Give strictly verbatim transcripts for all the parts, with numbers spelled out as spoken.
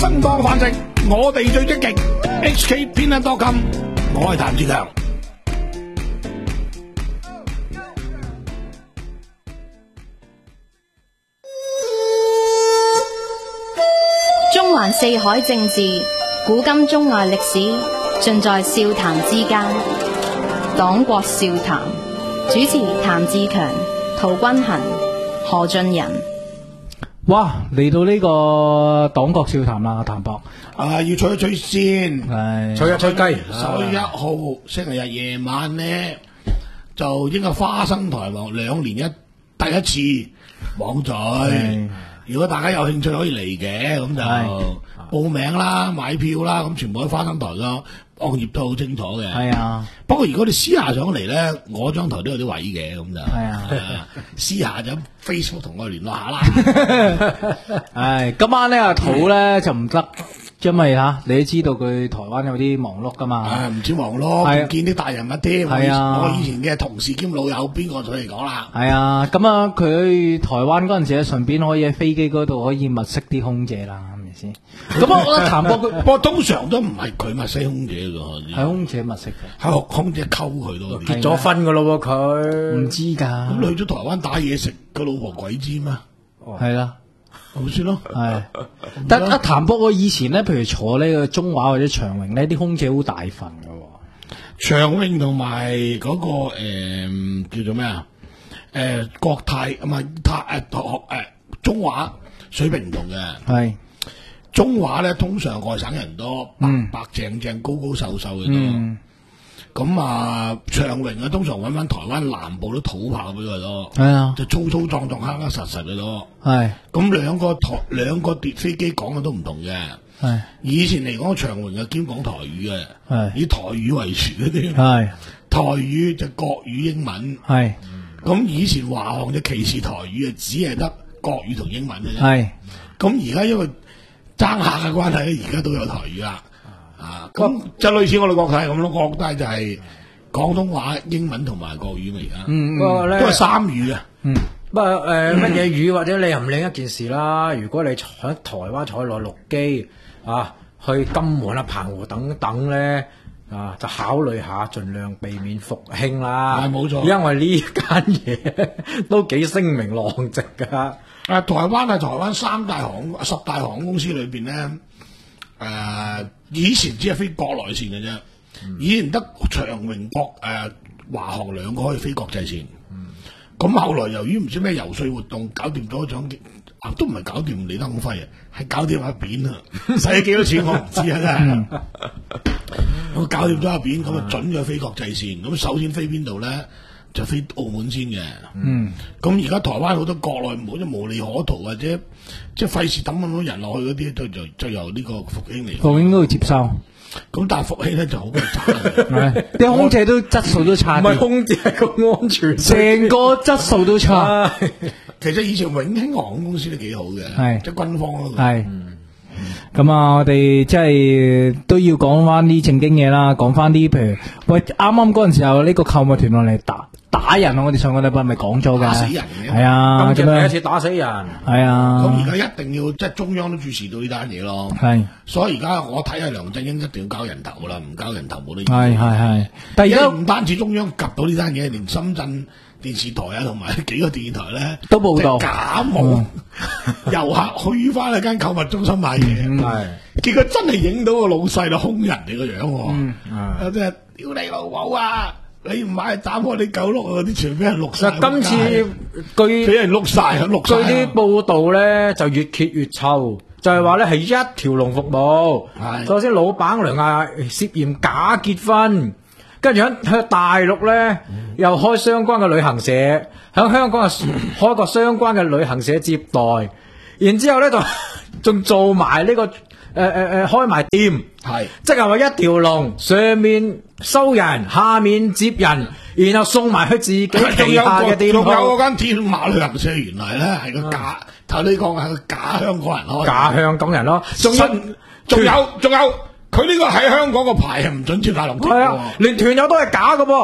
生多飯食，我哋最積極。H K 偏得多金，我係譚志強。 中環四海政治，古今中外歷史，盡在笑談之間。黨國笑談，主持譚志強、陶君行、何俊仁。 哇！嚟到呢個黨國笑談啦，譚博啊，要吹一吹先， 係吹一吹雞。 十月一號星期日夜晚呢，就應該花生台網兩年一第一次網聚。如果大家有興趣可以嚟嘅，咁就報名啦、買票啦，咁全部喺花生台咯。網頁都好清楚嘅。係啊，不過如果你私下上嚟咧，我張台都有啲位嘅，咁就係啊。私下就 Facebook 同我聯絡下啦。 係今晚咧阿土咧就唔得，因為吓你都知道佢台灣有啲忙碌噶嘛。 係唔止忙碌，見啲大人物添。 係啊， 我以前嘅同事兼老友，邊個同你講啦？ 係啊，咁啊佢去台灣嗰陣時咧，順便可以喺飛機嗰度可以物色啲空姐啦。先，咁我覺得譚博佢， 不過通常都唔係佢物色空姐噶， 係空姐物色嘅， 係空姐溝佢多啲。 結咗婚噶咯，佢唔知噶。 咁你去咗台灣打嘢食，個老婆鬼知咩？ 係啦， 咪算咯。 係，但阿譚博我以前咧，譬如坐呢個中華或者長榮呢啲空姐好大份噶。 長榮同埋嗰個誒、呃、叫做咩啊？誒、呃、國泰唔係泰誒學誒中華水平唔同嘅。係。中華咧通常外省人多，白、嗯、白淨淨、高高瘦瘦嘅多。咁、嗯、啊，長榮啊，通常揾翻台灣南部啲土炮俾佢多。係啊，就粗粗壯壯、黑黑實實嘅多。係。咁兩個台兩個碟飛機講嘅都唔同嘅。係。以前嚟講，長榮啊兼講台語嘅。係。以台語為主嗰啲。係。台語就國語英文。係。咁以前華航就歧視台語啊，只係得國語同英文嘅啫。係。咁而家因為爭客嘅關係咧，而家都有台語啦，啊，咁就類似我哋國泰咁咯，國泰就係廣東話、英文同埋國語嚟噶，嗯，都係三語嘅，嗯， 不過誒乜嘢語或者你又唔另一件事啦。如果你喺台灣坐內陸機啊，去金門啊、澎湖等等咧，啊，就考慮下盡量避免復興啦，係冇錯，因為呢間嘢都幾聲名狼藉噶。 誒，台灣係台灣三大航十大航空公司裏邊咧，誒、呃，以前只係飛國內線嘅啫，嗯、以前得長榮國誒華航兩個可以飛國際線，咁、嗯、後來由於唔知咩游說活動搞掂咗獎，啊都唔係搞掂李登輝啊，係搞掂阿扁啊，使咗幾多錢我唔知啊真係，咁搞掂咗阿扁，咁啊準咗飛國際線，咁首先飛邊度咧？就飛澳門先嘅，嗯，咁而家台灣好多國內冇啲無利可圖或者即係費事抌咁多人落去嗰啲，就就就由呢個復興嚟。 復興都會接收， 咁但係復興咧就好鬼差嘅， 啲空姐都質素都差， 唔係空姐係個安全， 成個質素都差。 其實以前永興航空公司都幾好嘅，係即係軍方嗰個。係咁啊，我哋即係都要講翻啲正經嘢啦，講翻啲譬如喂，啱啱嗰陣時候呢個購物團落嚟打。打人啊！我哋上個禮拜咪講咗㗎，打死人嘅，係啊， 咁樣第一次打死人， 係啊。 咁而家一定要即係中央都注視到呢單嘢咯，係。所以而家我睇下梁振英一定要交人頭啦，唔交人頭冇得。 係係係。但係而家唔單止中央及到呢單嘢，連深圳電視台啊同埋幾個電台咧都報道假冒遊客去翻去間購物中心買嘢，係。結果真係影到個老細啦，兇人哋個樣，嗯，有啲係屌你老母啊！你唔買斬開你狗碌啊！嗰啲全俾人錄晒。 今次據俾人錄晒，錄晒。 據啲報道咧，就越揭越臭，就係話咧係一條龍服務。係。首先老闆娘啊涉嫌假結婚，跟住喺喺大陸咧又開相關嘅旅行社，喺香港啊開個相關嘅旅行社接待，然之後咧就仲做埋呢個。誒誒誒，開埋店，係，即係話一條龍，上面收人，下面接人，然後送埋去自己旗下嘅店鋪。仲有嗰間天馬旅行社，原來咧係個假，頭你講係個假香港人開，假香港人咯。仲有，仲有，仲有，佢呢個喺香港個牌係唔准接大陸團。係啊，連團友都係假㗎噃。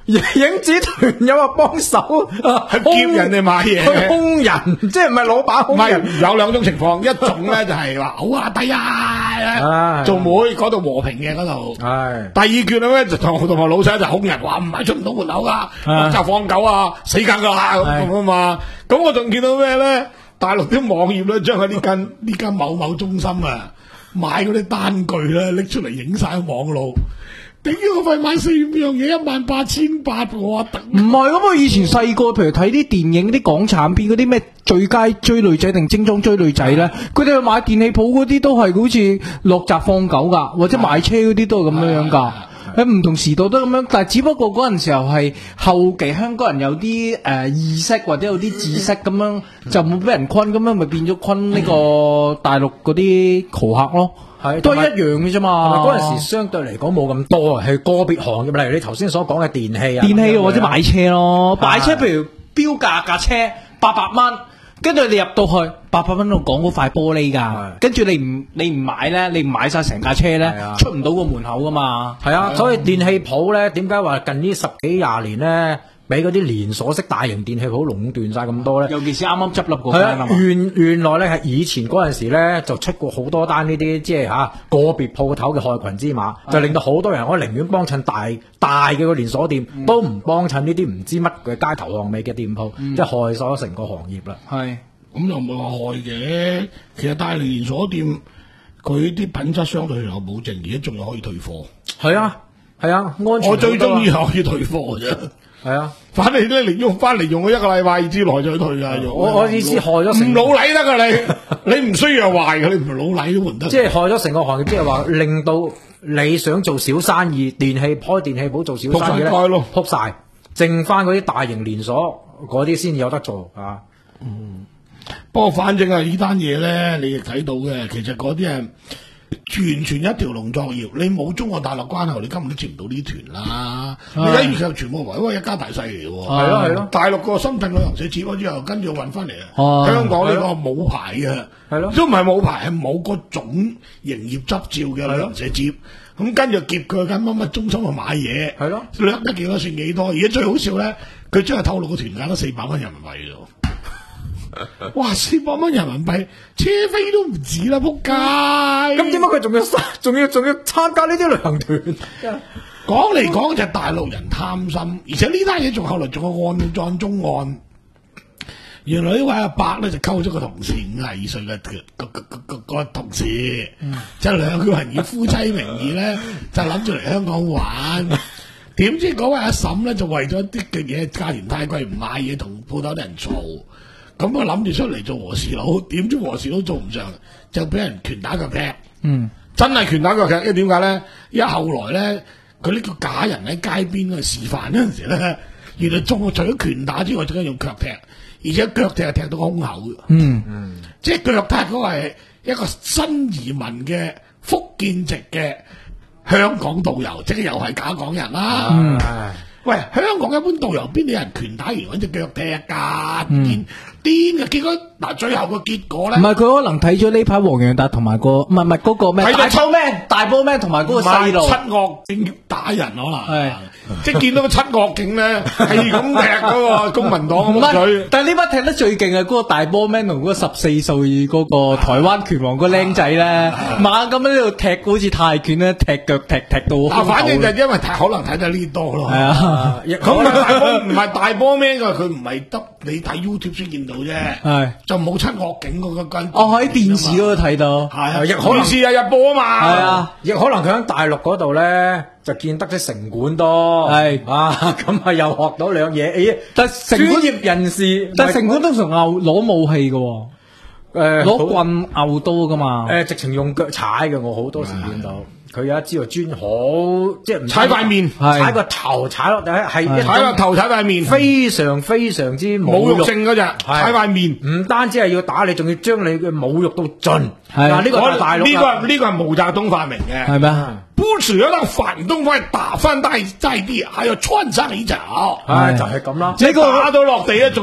影子團友啊幫手去劫人哋買嘢， 去兇人，即係唔係老闆兇人？ 唔係有兩種情況，一種咧就係話好啊抵啊，做妹嗰度和平嘅嗰度。係第二卷咧就同同我老細就兇人，話唔係出唔到門口噶，就放狗啊，死梗噶啦咁啊嘛。咁我仲見到咩咧？大陸啲網頁咧將佢呢間呢間某某中心啊買嗰啲單據咧拎出嚟影晒喺網路。頂咗個肺買四五樣嘢一萬八千八我等唔係咁，我以前細個譬如睇啲電影啲港產片嗰啲咩最佳追女仔定精裝追女仔咧，佢哋去買電器鋪嗰啲都係好似落閘放狗噶，或者買車嗰啲都係咁樣樣噶。喺唔同時代都咁樣，但係只不過嗰陣時候係後期香港人有啲誒、呃、意識或者有啲知識咁樣，就冇俾人昆，咁樣咪變咗昆呢個大陸嗰啲豪客咯。係都係一樣嘅啫嘛。 嗰陣時相對嚟講冇咁多啊，係個別行業，例如你頭先所講嘅電器啊， 電器或者買車咯，買車譬如標價架車八百蚊。跟住你入到去八百蚊度講嗰塊玻璃㗎，跟住你唔你唔買咧，你唔買晒成架車咧，出唔到個門口㗎嘛。 係啊，所以電器鋪咧，點解話近呢十幾廿年咧，俾嗰啲連鎖式大型電器鋪壟斷晒咁多咧？ 尤其是啱啱執笠嗰間啊嘛。 原原來咧係以前嗰陣時咧就出過好多單呢啲即係嚇個別鋪頭嘅害群之馬，就令到好多人我寧願幫襯大大嘅個連鎖店，嗯、都唔幫襯呢啲唔知乜嘅街頭巷尾嘅店鋪，嗯、即係害咗成個行業啦。 係咁又唔係話害嘅，其實大連連鎖店佢啲品質相對有保證，而家仲有可以退貨。 係啊係啊，安全我最中意可以退貨嘅啫。係啊，反正咧，你用翻嚟用咗一個禮拜之內再退啊！ 我我意思害咗成唔老禮得噶你，你唔需要壞嘅，你唔係老禮都唔得。 即係害咗成個行業，即係話令到你想做小生意，電器開電器鋪做小生意咧，撲晒，剩翻嗰啲大型連鎖嗰啲先有得做啊。 嗯，不過反正啊，呢單嘢咧，你亦睇到嘅，其實嗰啲係完全一條龍作業，你冇中國大陸關口，你根本都接唔到呢團啦。你睇完佢全部圍，因為一家大細嚟嘅喎。 係咯係咯， 大陸個深圳旅行社接咗之後，跟住運翻嚟啊。香港呢個冇牌嘅，係咯，都唔係冇牌，係冇嗰種營業執照嘅旅行社接。咁跟住劫佢間乜乜中心去買嘢，係咯，掠得幾多算幾多。而家最好笑咧，佢將係透露個團價得四百蚊人民幣啫。哇！四百蚊人民幣車飛都唔止啦，仆街！ 咁點解佢仲要仲要仲要參加呢啲旅行團？ 講嚟講就係大陸人貪心，而且呢單嘢仲後來仲有案案中案。原來呢位阿伯咧就溝咗個同事，五十二歲嘅個個個個個同事，即係兩個人以夫妻名義咧就諗住嚟香港玩。點知嗰位阿嬸咧就為咗啲嘅嘢價錢太貴唔買嘢，同鋪頭啲人嘈。咁我諗住出嚟做和事佬，點知和事佬做唔上，就俾人拳打腳踢。嗯，真係拳打腳踢。因為點解咧？因為後來咧，佢呢個假人喺街邊去示範嗰陣時咧，原來中除咗拳打之外，仲要用腳踢，而且腳踢係踢到胸口嘅。嗯嗯，即係腳踢嗰個係一個新移民嘅福建籍嘅香港導遊，即係又係假港人啦。嗯，喂，香港一般導遊邊啲人拳打完揾隻腳踢㗎？癲癲嘅，結果嗱最後個結果咧， 唔係佢可能睇咗呢排黃洋達同埋個唔係唔係嗰個咩大波 man 大波 man 同埋嗰個細路七惡警打人可能係，即係見到個七惡警咧係咁踢嗰個公民黨咁嘴。 但係呢班踢得最勁係嗰個大波 man 同嗰個十四歲嗰個台灣拳王個僆仔咧，猛咁喺度踢，好似泰拳咧，踢腳踢踢到。 啊，反正就因為可能睇得呢多咯。 係啊， 咁大波唔係大波 man 㗎，佢唔係得你睇 YouTube 先見到啫。係就冇七惡警嗰個跟。 我喺電視嗰度睇到。 係啊，亦可能電視日日播啊嘛。 係啊，亦可能佢喺大陸嗰度咧就見得啲城管多。係啊，咁啊又學到兩嘢。誒，但城管業人士， 但城管通常拗攞武器嘅。誒，攞棍拗刀噶嘛？ 誒，直情用腳踩嘅，我好多時見到。佢有一招專好，即係唔踩塊面， 踩個頭踩落地，係踩個頭踩塊面， 非常非常之侮辱性嗰隻，踩塊面， 唔單止係要打你，仲要將你嘅侮辱到盡。嗱，呢個係大陸， 呢個呢個係毛澤東發明嘅， 係咩？ 不只要讓反動派打翻在在地，還要穿上一腳， 係就係咁啦。 呢個打到落地咧，仲要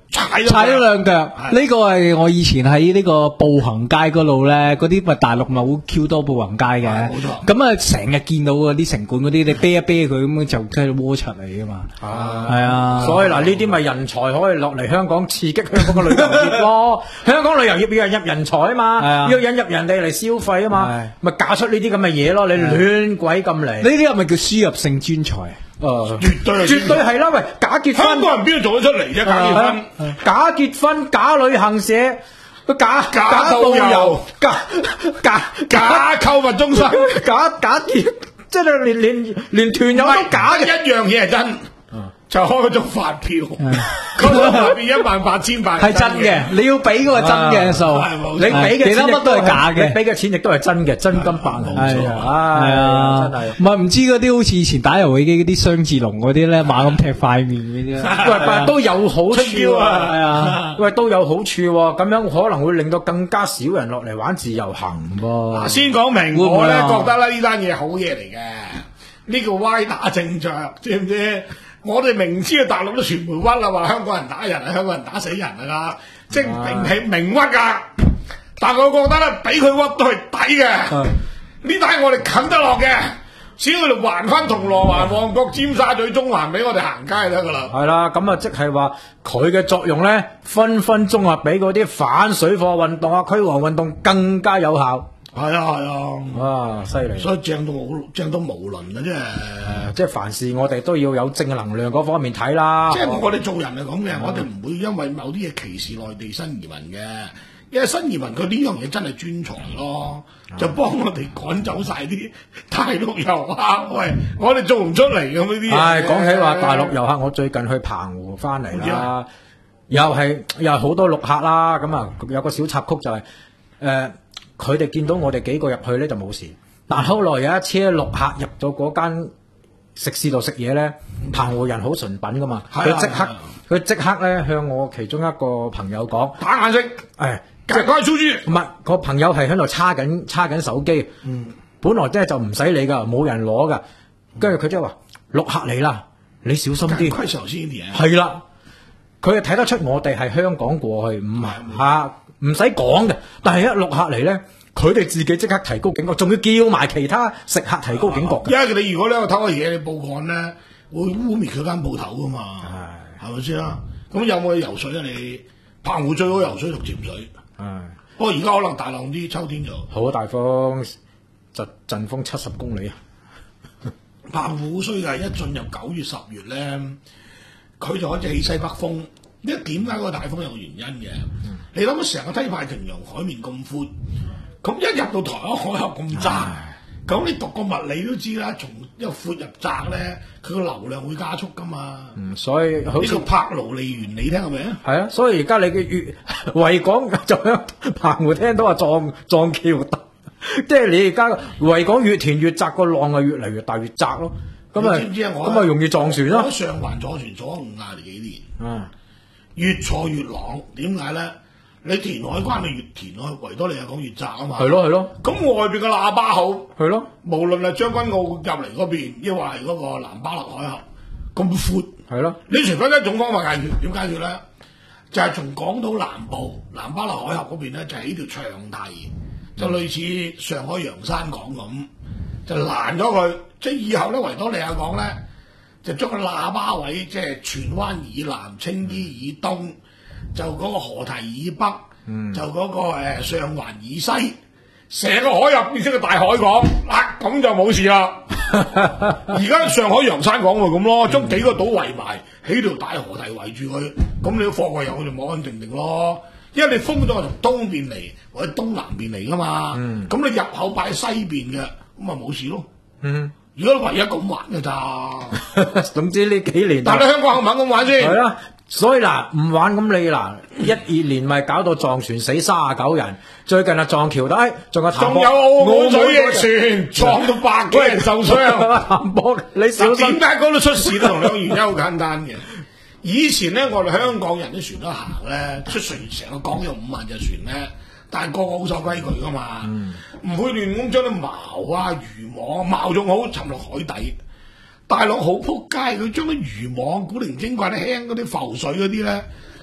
踩踩咗兩腳。呢個係我以前喺呢個步行街嗰度咧，嗰啲咪大陸咪好 Q 多步行街嘅。冇錯。咁啊，成日見到嗰啲城管嗰啲，你啤一啤佢咁就即係窩出嚟噶嘛。係啊。所以嗱，呢啲咪人才可以落嚟香港刺激香港嘅旅遊業咯。香港旅遊業要引入人才啊嘛，要引入人哋嚟消費啊嘛，咪搞出呢啲咁嘅嘢咯。你亂鬼咁嚟，呢啲係咪叫輸入性專才？誒，絕對絕對係啦！喂，假結婚，香港人邊度做得出嚟啫？假結婚，假結婚，假旅行社，個假假導遊，假假假購物中心，假假結，即係連連連團友都假嘅，一樣嘢係真。就開嗰種發票，嗰種發票一萬八千八係真嘅，你要俾嗰個真嘅數，你俾嘅其他乜都係假嘅，俾嘅錢亦都係真嘅，真金白銀。係啊，係啊，真係。唔係唔知嗰啲好似以前打遊戲機嗰啲雙智龍嗰啲咧，猛咁踢塊面嗰啲，喂，都有好處啊，係啊，喂，都有好處喎，咁樣可能會令到更加少人落嚟玩自由行噃。先講明，我咧覺得咧呢單嘢好嘢嚟嘅，呢個歪打正着，知唔知？我哋明知啊，大陸都傳媒屈啦，話香港人打人啊，香港人打死人啊，即係明係明屈噶。但係我覺得咧，俾佢屈都係抵嘅。呢單我哋啃得落嘅，只要佢哋還翻銅鑼灣、旺角、尖沙咀、中環俾我哋行街就得噶啦。係啦，咁啊，即係話佢嘅作用咧，分分鐘啊，比嗰啲反水貨運動啊、驅蝗運動更加有效。係啊係啊，哇犀利！所以正到無正到無倫啊，即係即係凡事我哋都要有正能量嗰方面睇啦。即係我哋做人係咁嘅，我哋唔會因為某啲嘢歧視內地新移民嘅，因為新移民佢呢樣嘢真係專才咯，就幫我哋趕走晒啲大陸遊客。喂，我哋做唔出嚟咁呢啲嘢。係講起話大陸遊客，我最近去澎湖翻嚟啦，又係又係好多陸客啦。咁啊有個小插曲就係誒。佢哋見到我哋幾個入去咧就冇事，但後來有一車陸客入咗嗰間食肆度食嘢咧，澎湖人好純品噶嘛，佢即刻佢即刻咧向我其中一個朋友講打眼色，誒，即係講係粗豬，唔係個朋友係喺度叉緊叉緊手機，嗯，本來即係就唔使理噶，冇人攞噶，跟住佢即係話陸客嚟啦，你小心啲，虧壽先啲係啦，佢係睇得出我哋係香港過去，唔係吓。唔使講嘅，但係一陸客嚟咧，佢哋自己即刻提高警覺，仲要叫埋其他食客提高警覺。因為你如果咧偷嘅嘢，你報案咧，會污蔑佢間鋪頭噶嘛，係咪先啊？咁有冇去游水啊？你澎湖最好游水同潛水。係，不過而家可能大浪啲，秋天就好大風，就陣風七十公里啊！澎湖好衰噶，一進入九月十月咧，佢就開始起西北風。一點解個大風有原因嘅？嗯、你諗下成個西太平洋海面咁寬，咁一入到台灣海峽咁窄，咁你讀個物理都知啦，從一個闊入窄咧，佢個流量會加速噶嘛。嗯，所以好似柏勞利原理聽過未啊？係啊，所以而家你嘅粵維港就喺澎湖聽到話撞撞橋得，即係你而家維港越填越窄，個浪啊越嚟越大越窄咯。咁啊，咁啊容易撞船咯。我喺上環坐船坐咗五廿幾年。嗯。越坐越浪，點解咧？你填海關你越填去維多利亞港越窄啊嘛。係咯係咯。咁外邊嘅喇叭口係咯，無論係將軍澳入嚟嗰邊，抑或係嗰個南巴勒海峽咁闊，係咯。你除非一種方法解決，點解決咧？就係、是、從港島南部南巴勒海峽嗰邊咧，就起條長堤，就類似上海洋山港咁，就攔咗佢。即係以後咧，維多利亞港咧。就將個喇叭位，即係荃灣以南、青衣以東，就嗰個河堤以北，嗯、就嗰、那個誒、呃、上環以西，成個海入變成個大海港，嗱、啊、咁就冇事啦。而家上海洋山港咪咁咯，將幾個島圍埋，起條大河堤圍住佢，咁你啲貨櫃入去就冇安定定咯。因為你封咗係從東邊嚟或者東南邊嚟噶嘛，咁、嗯、你入口擺喺西邊嘅，咁咪冇事咯。嗯如果唯一咁玩嘅咋，總之呢幾年，但係香港肯唔肯咁玩先？係啦，所以嗱，唔玩咁你嗱，一二年咪搞到撞船死三十九人，最近啊撞橋底，仲有仲有澳門水翼船撞到百幾人受傷，譚博你小心。點解嗰度出事都同兩個原因好簡單嘅。以前咧，我哋香港人啲船都行咧，出船成個港有五萬隻船咧。但係個個好守規矩噶嘛，唔、嗯、會亂咁將啲錨啊、漁網，錨仲好沉落海底。大陸好撲街，佢將啲漁網古靈精怪啲輕嗰啲浮水嗰啲咧，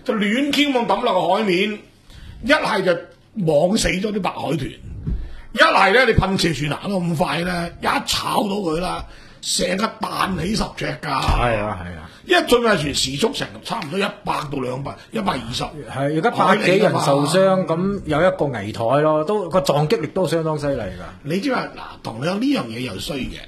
就亂傾咁抌落個海面，一係就網死咗啲白海豚，一係咧你噴射船行得咁快咧，一炒到佢啦，成個彈起十隻㗎。 係啊係啊， 一進入船時速成差唔多一百到兩百，一百二十。 係而家百幾人受傷，咁有一個危殆咯，都個撞擊力都相當犀利㗎。 你知話嗱，同你講呢樣嘢又衰嘅。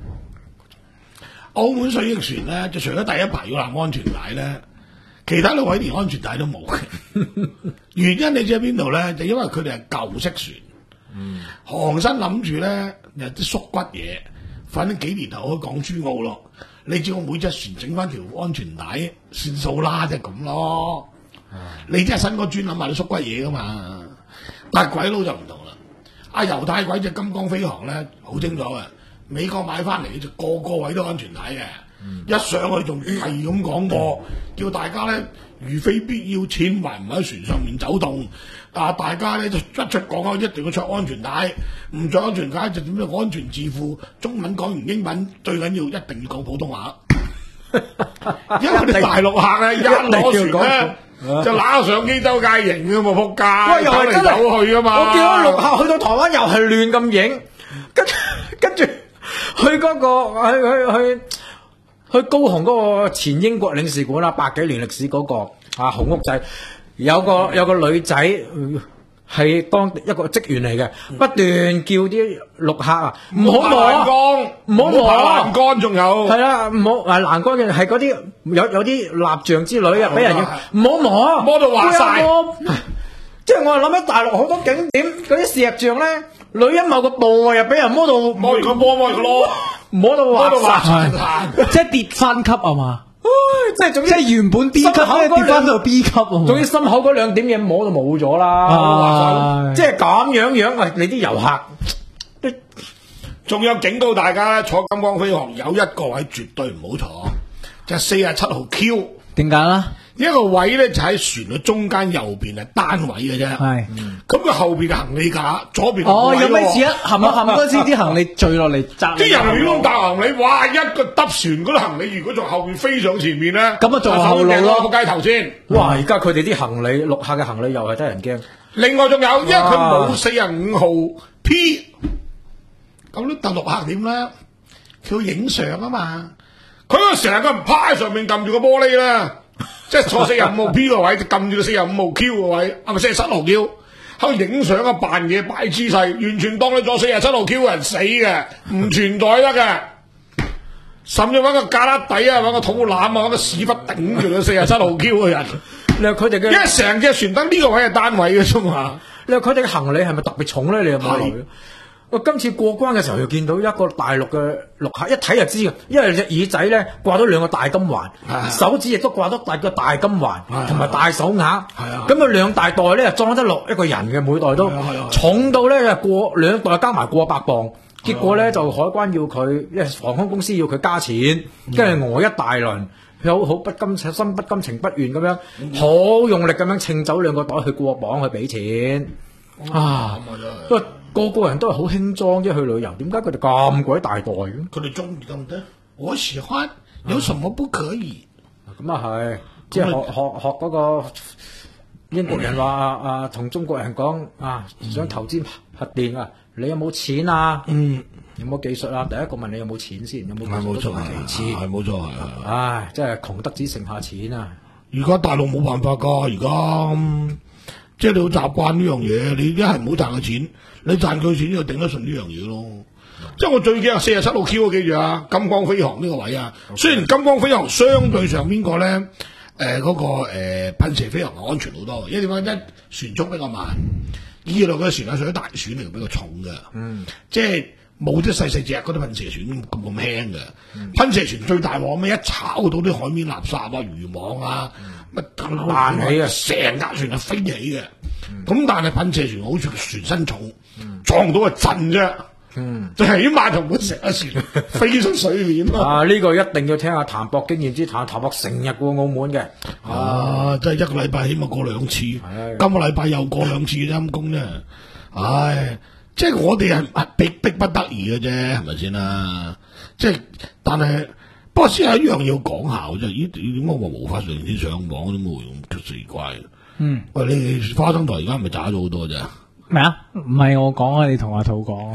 澳門水翼船咧，就除咗第一排要攬安全帶咧，其他兩位連安全帶都冇嘅。原因你知喺邊度咧？就因為佢哋係舊式船，嗯、航新諗住咧有啲縮骨嘢，反正幾年後去港珠澳咯。你知我每隻船整翻條安全帶算數啦，即係咁咯。嗯、你真係新個專諗埋啲縮骨嘢噶嘛？但係鬼佬就唔同啦。阿猶太鬼隻金剛飛航咧，好清楚嘅。美國買翻嚟就個個位都安全帶嘅，嗯、一上去仲係咁講過，叫大家咧如非必要，千萬唔喺船上面走動。啊，大家咧就一出港口一定要着安全帶，唔着安全帶就點樣安全自負。中文講完英文，最緊要一定要講普通話，因為啲大陸客咧一攞船咧就揦上機周街影㗎嘛，仆街，走嚟走去㗎嘛。 我見到陸客去到台灣又係亂咁影，跟跟住。去嗰、那個去去去去高雄嗰個前英國領事館啦，百幾年歷史嗰、那個啊紅屋仔，有個有個女仔係當一個職員嚟嘅，不斷叫啲陸客啊唔好摸欄杆，唔好摸欄杆，仲有係啦，唔好誒欄杆嘅係嗰啲有有啲蠟像之類啊，俾人要唔好摸， 摸到滑晒。 即係我係諗起大陸好多景點嗰啲石像咧，女人某個部位又俾人摸到摸完個波摸完個攞， 摸到滑晒， 即係跌翻級啊嘛！ 即係總之即係原本 B 級咧跌翻到 B 級， 總之心口嗰兩點嘢摸到冇咗啦。即係咁樣樣，喂，你啲遊客， 仲有警告大家咧，坐金剛飛航有一個位絕對唔好坐，就係四十七號 Q。 點解咧？ 一個位咧就喺船嘅中間右邊係單位嘅啫，係，咁佢後邊嘅行李架，左邊哦有咩事啊？冚啊冚嗰時啲行李墜落嚟砸， 啲人亂咁搭行李，哇！一個搭船嗰啲行李，如果從後邊飛上前面咧， 咁啊做後路咯， 個街頭先。 哇！而家佢哋啲行李，陸客嘅行李又係得人驚。 另外仲有，因為佢冇四十五號 P， 咁啲特陸客點咧？佢要影相啊嘛，佢個成日個人趴喺上面撳住個玻璃啦。即係坐四十五號 P 個位，就撳住個四十五號 Q 個位，係咪四十七號 Q？喺度影相啊，扮嘢擺姿勢，完全當你坐四十七號 Q 嘅人死嘅，唔存在得嘅。甚至揾個架旯底啊，揾個肚腩啊，揾個屎忽頂住個四十七號 Q 嘅人。 你話佢哋嘅， 因為成隻船得呢個位係單位嘅啫嘛。 你話佢哋嘅行李係咪特別重咧？你有冇留意？我今次過關嘅時候又見到一個大陸嘅陸客，一睇就知嘅，因為隻耳仔咧掛咗兩個大金環，手指亦都掛咗大個大金環，同埋大手鐲。咁啊兩大袋咧裝得落一個人嘅，每袋都重到咧過兩袋加埋過百磅。結果咧就海關要佢，因為航空公司要佢加錢，跟住餓一大輪，佢好好不甘心不甘情不願咁樣，好用力咁樣稱走兩個袋去過磅去俾錢啊！個個人都係好輕裝啫，去旅遊，點解佢哋咁鬼大袋嘅？ 佢哋中意得唔得？我喜歡，有什麼不可以？ 咁啊係，即係學學學嗰個英國人話啊，同中國人講啊，想投資核電啊，你有冇錢啊？嗯，有冇技術啊？第一個問你有冇錢先，有冇技術都係其次， 係冇錯係。 唉，真係窮得只剩下錢啊！ 而家大陸冇辦法噶，而家即係你好習慣呢樣嘢，你一係唔好賺佢錢。你賺佢錢就頂得順呢樣嘢咯，即係我最驚四十七號 Q 記住啊，金剛飛航呢個位啊。Okay. 雖然金剛飛航相對上邊個咧，誒、呃、嗰、那個誒噴射飛航係安全好多嘅，因為點解？一船速比較慢，二來個船係屬於大船嚟，比較重嘅，嗯，即係冇啲細細隻嗰啲噴射船咁咁輕嘅。嗯、噴射船最大鑊咩？一炒到啲海面垃圾啊、漁網啊，乜彈起啊，成架船係飛起嘅。咁、嗯、但係噴射船好似船身重。撞到個震啫，嗯，就起碼同佢成一船飛出水面啊！呢、這個一定要聽下譚博經驗之談，譚博成日過澳門嘅， 啊，真係一個禮拜起碼過兩次，今個禮拜又過兩次陰公啫，唉，即係我哋係逼逼不得已嘅啫，係咪先啦？即係但係不過先有一樣要講下啫，咦點解我無法成天上網都冇咁奇怪？嗯，喂，你花生台而家係咪渣咗好多啫？ 咩啊？唔係我講啊，你同阿兔講。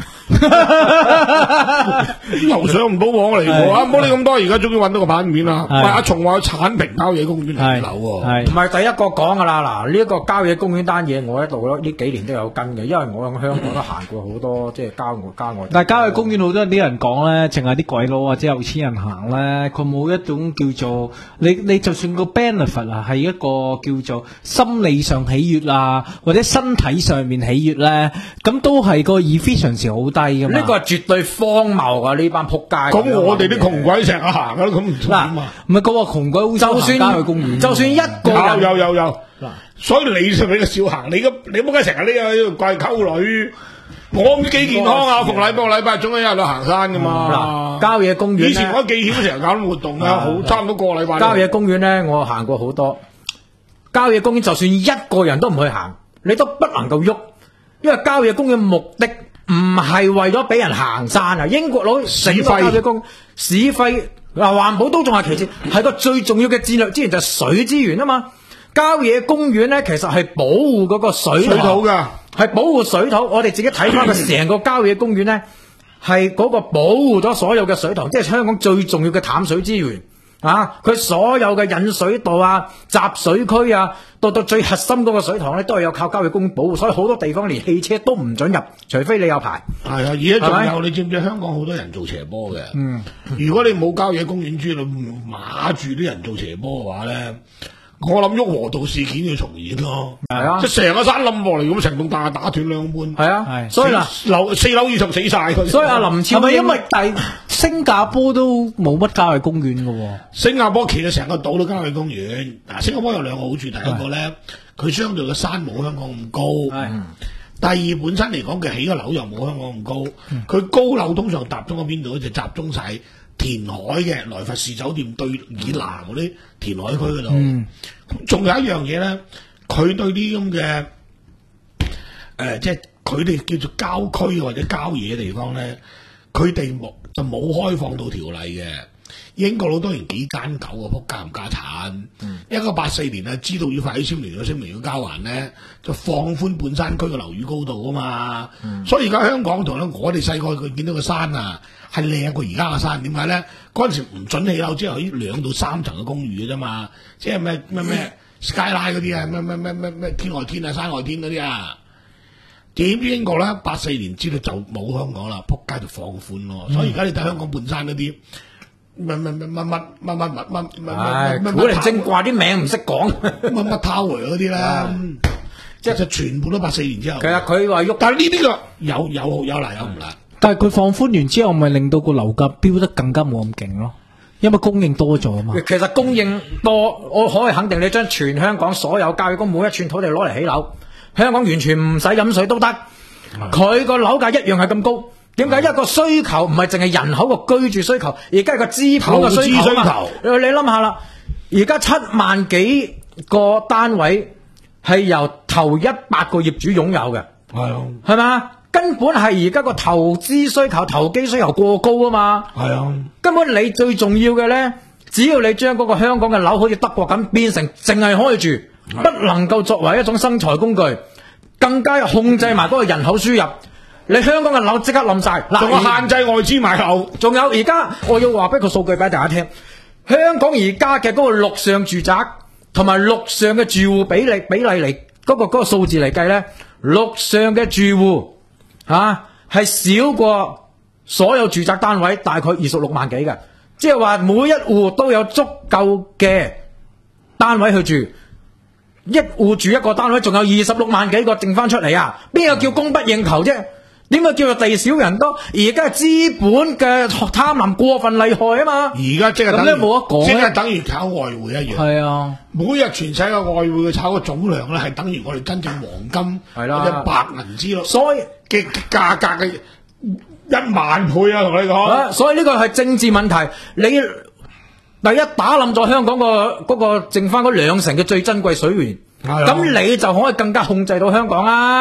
又上唔到網嚟喎，啊！唔好理咁多，而家終於揾到個版面啦。喂，阿松話去剷平郊野公園嚟樓喎， 唔係第一個講噶啦。嗱，呢一個郊野公園單嘢，我喺度呢幾年都有跟嘅，因為我喺香港都行過好多即係郊外郊外。 但係郊野公園好多啲人講咧，淨係啲鬼佬或者有錢人行咧，佢冇一種叫做你你就算個 benefit 啊，係一個叫做心理上喜悅啊，或者身體上面喜悅咧，咁都係個 efficiency 好低噶嘛。 呢個係絕對荒謬啊！呢班仆街。 咁我哋啲窮鬼成日行噶啦，咁唔點啊？ 唔係嗰個窮鬼好少行郊野公園， 就算一個人有有有有，所以你就比較少行。你咁你冇解成日呢個怪溝女，我咁幾健康啊！逢禮拜禮拜總有一日去行山噶嘛。 嗱，郊野公園以前我記曉成日搞活動啊，好差唔多個禮拜。 郊野公園咧，我行過好多。郊野公園就算一個人都唔去行，你都不能夠喐，因為郊野公園目的唔係為咗俾人行山啊！英國佬整個郊野公市費嗱環保都仲係其次，係個最重要嘅戰略資源就係水資源啊嘛。郊野公園咧其實係保護嗰個水水土㗎， 係保護水土。我哋自己睇翻個成個郊野公園咧，係嗰個保護咗所有嘅水塘，即係香港最重要嘅淡水資源。啊！佢所有嘅引水道啊、集水區啊，到到最核心嗰個水塘咧，都係有靠郊野公園保護，所以好多地方連汽車都唔准入，除非你有牌。 係啊，而家仲有你知唔知香港好多人做斜坡嘅？嗯，如果你冇郊野公園專你碼住啲人做斜坡嘅話咧，我諗旭龢道事件要重演咯。係啊，即係成個山冧落嚟咁，成棟大打斷兩半。係啊，係。所以嗱，樓四樓以上死晒佢。所以阿林超係咪因為第？ 新加坡都冇乜郊野公園嘅喎。 新加坡其實成個島都郊野公園。嗱，新加坡有兩個好處，第一個咧，佢相對嘅山冇香港咁高。係。第二本身嚟講，佢起嘅樓又冇香港咁高。佢高樓通常集中喺邊度咧？就集中晒填海嘅萊佛士酒店對以南嗰啲填海區嗰度。嗯。仲有一樣嘢咧，佢對啲咁嘅誒，即係佢哋叫做郊區或者郊野嘅地方咧，佢哋冇。就冇開放到條例嘅。英國佬當然幾奸狗啊，仆家唔家產。一九八四年啊，知道要發起簽聯咗聲明要交還咧，就放寬半山區嘅樓宇高度啊嘛。嗯、所以而家香港同咧，我哋細個佢見到個山啊，係靚過而家嘅山。點解咧？嗰陣時唔準起樓，只係可以兩到三層嘅公寓嘅啫嘛。即係咩咩咩 skyline 嗰啲啊，咩咩咩咩咩天外天啊，山外天嗰啲啊。點知英國咧？八四年知道就冇香港啦，仆街就放寬咯。所以而家你睇香港半山嗰啲乜乜乜乜乜乜乜乜乜乜乜古靈精怪啲名唔識講， 乜乜 tower 嗰啲咧，即係全部都八四年之後。 其實佢話喐， 但係呢啲個有有有嚟有唔嚟。 但係佢放寬完之後，咪令到個樓價飆得更加冇咁勁咯，因為供應多咗啊嘛。 其實供應多，我可以肯定你將全香港所有郊野公每一寸土地攞嚟起樓。香港完全唔使飲水都得，佢個樓價一樣係咁高。點解？一個需求唔係淨係人口個居住需求，而家係個資本嘅需求嘛。你諗下啦，而家七萬幾個單位係由頭一百個業主擁有嘅，係係嘛？根本係而家個投資需求、投機需求過高啊嘛。係啊，根本你最重要嘅咧，只要你將嗰個香港嘅樓好似德國咁變成淨係可以住。不能夠作為一種生財工具，更加控制埋嗰個人口輸入。你香港嘅樓即刻冧晒， 仲有限制外資買樓。 仲有而家我要話俾個數據俾大家聽，香港而家嘅嗰個陸上住宅同埋陸上嘅住戶比例比例嚟嗰個嗰個數字嚟計咧，陸上嘅住戶啊係少過所有住宅單位大概二十六萬幾嘅，即係話每一戶都有足夠嘅單位去住。一戶住一個單位，仲有二十六萬幾個剩翻出嚟啊！邊個叫供不應求啫？點解叫做地少人多？而家係資本嘅貪婪過分厲害啊嘛！ 而家即係等於冇得講，即係等於炒外匯一樣。 係啊， 每日全世界外匯嘅炒嘅總量咧，係等於我哋真正黃金或者白銀之咯。所以嘅價格嘅一萬倍啊！同你講， 所以呢個係政治問題。你第一打冧咗香港個嗰個剩翻嗰兩成嘅最珍貴水源，咁你就可以更加控制到香港啦。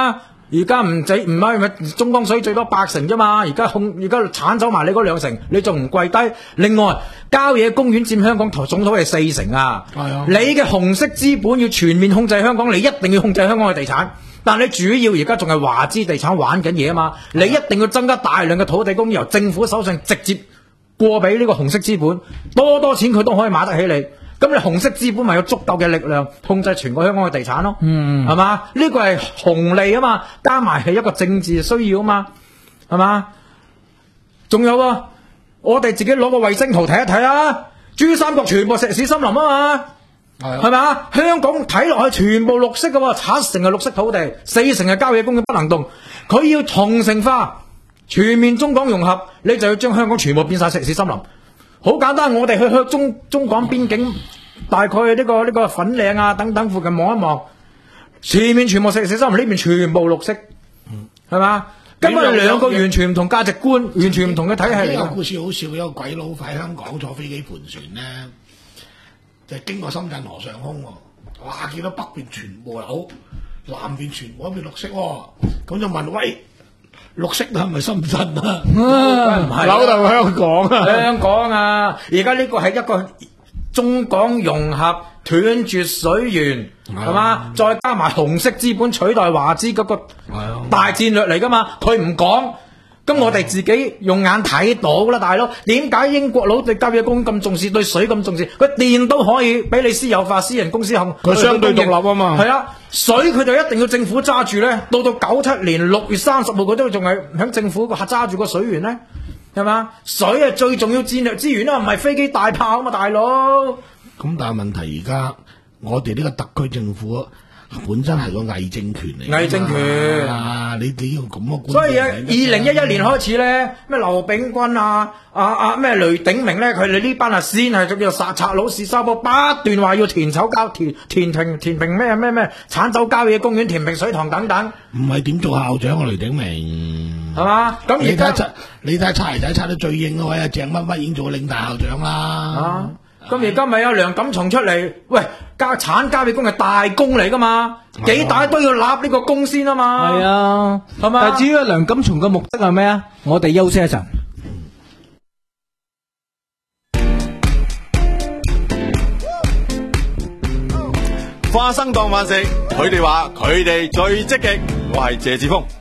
而家唔止唔係咪中江水最多八成啫嘛，而家控而家鏟走埋你嗰兩成，你仲唔跪低？另外，郊野公園佔香港總土係四成啊， 係啊， 你嘅紅色資本要全面控制香港，你一定要控制香港嘅地產。但你主要而家仲係華資地產玩緊嘢啊嘛，你一定要增加大量嘅土地供應，由政府手上直接過俾呢個紅色資本，多多錢佢都可以買得起你。咁你紅色資本咪有足夠嘅力量控制全個香港嘅地產咯，嗯，係嘛？呢個係紅利啊嘛，加埋係一個政治需要啊嘛，係嘛？仲有啊，我哋自己攞個衛星圖睇一睇啊，珠三角全部石屎森林啊嘛，係嘛？香港睇落去全部綠色嘅喎，七成係綠色土地，四成係郊野公園不能動，佢要同城化，全面中港融合，你就要將香港全部變晒石屎森林。好簡單，我哋去去中中港邊境，大概呢、這個呢、這個粉嶺啊等等附近望一望，前面全部石屎森林，呢邊全部綠色，係嘛？根本係兩個完全唔同價值觀，完全唔同嘅體系嚟。 呢個故事好笑，有個鬼佬喺香港坐飛機盤船咧，就係、經過深圳河上空喎，哇！見到北邊全部樓，南邊全部一片綠色喎，咁就問喂。綠色係咪深圳啊？唔係，樓就香港啊！ 香港啊！而家呢個係一個中港融合、斷絕水源，係嘛？再加埋紅色資本取代華資嗰個大戰略嚟噶嘛？佢唔講，咁我哋自己用眼睇到啦，大佬。點解英國佬對郊野公園咁重視，對水咁重視？佢電都可以俾你私有化、私人公司行， 佢相對獨立啊嘛。 係啊，水佢就一定要政府揸住咧。到到九七年六月三十號，佢都仲係響政府個揸住個水源咧，係嘛？水係最重要戰略資源啊，唔係飛機大炮啊嘛，大佬。 咁但係問題而家我哋呢個特區政府本身係個偽政權嚟， 偽政權啊！你你要咁嘅觀， 所以啊，二零一一年開始咧，咩劉炳君啊、啊啊咩雷鼎明咧，佢哋呢班啊先係叫做殺賊佬、試沙波，不斷話要填草郊、填填平、填平咩咩咩鏟走郊野公園、填平水塘等等。 唔係點做校長啊？雷鼎明係嘛？咁你睇下，你睇下擦泥仔擦得最硬嗰位啊，鄭乜乜已經做領大校長啦。 啊咁而家咪有梁錦松出嚟，喂，家產郊野公係大功嚟噶嘛，幾大都要立呢個功先啊嘛。 係啊，係嘛？但至於梁錦松嘅目的係咩啊？我哋休息一陣。 花生當飯食，佢哋話佢哋最積極，我係謝志峰。